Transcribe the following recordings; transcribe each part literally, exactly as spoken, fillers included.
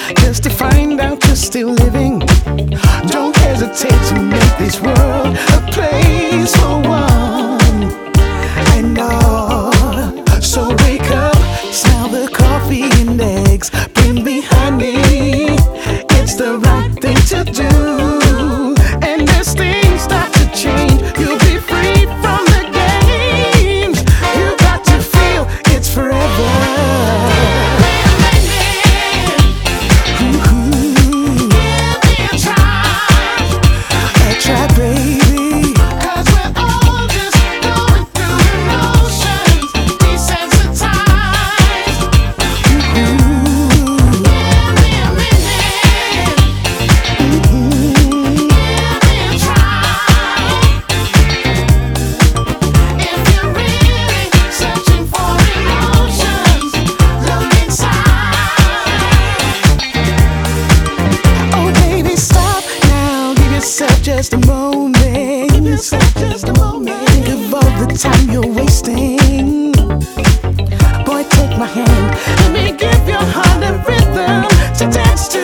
just to find out you're still living. Don't hesitate to make this world a place for one and all. So wake up, smell the coffee and eggs, bring me honey. It's the right thing to do. And as things start to change, you'll be free from the games. You got to feel it's forever. Try, baby. 'Cause we're all just going through emotions, desensitized. Ooh. Give me a minute. Mm-hmm. Give me a try. If you're really searching for emotions, look inside. Oh, baby, stop now. Give yourself just a moment. Give yourself just a moment. Think of all the time you're wasting. Boy, take my hand. Let me give your heart a rhythm to dance to.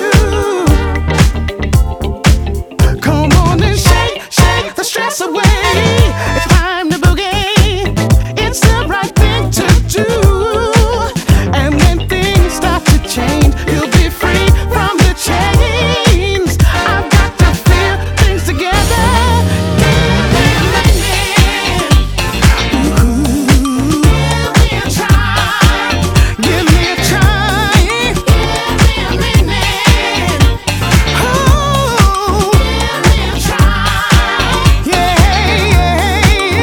Come on and shake, shake the stress away. It's time to boogie. It's the right thing to do. And when things start to change, you'll be free from the chains. I've got to feel things together. Give me a minute. Ooh. Give me a try. Give me a try. Give me a minute. Oh. Give me a try. Yeah, yeah,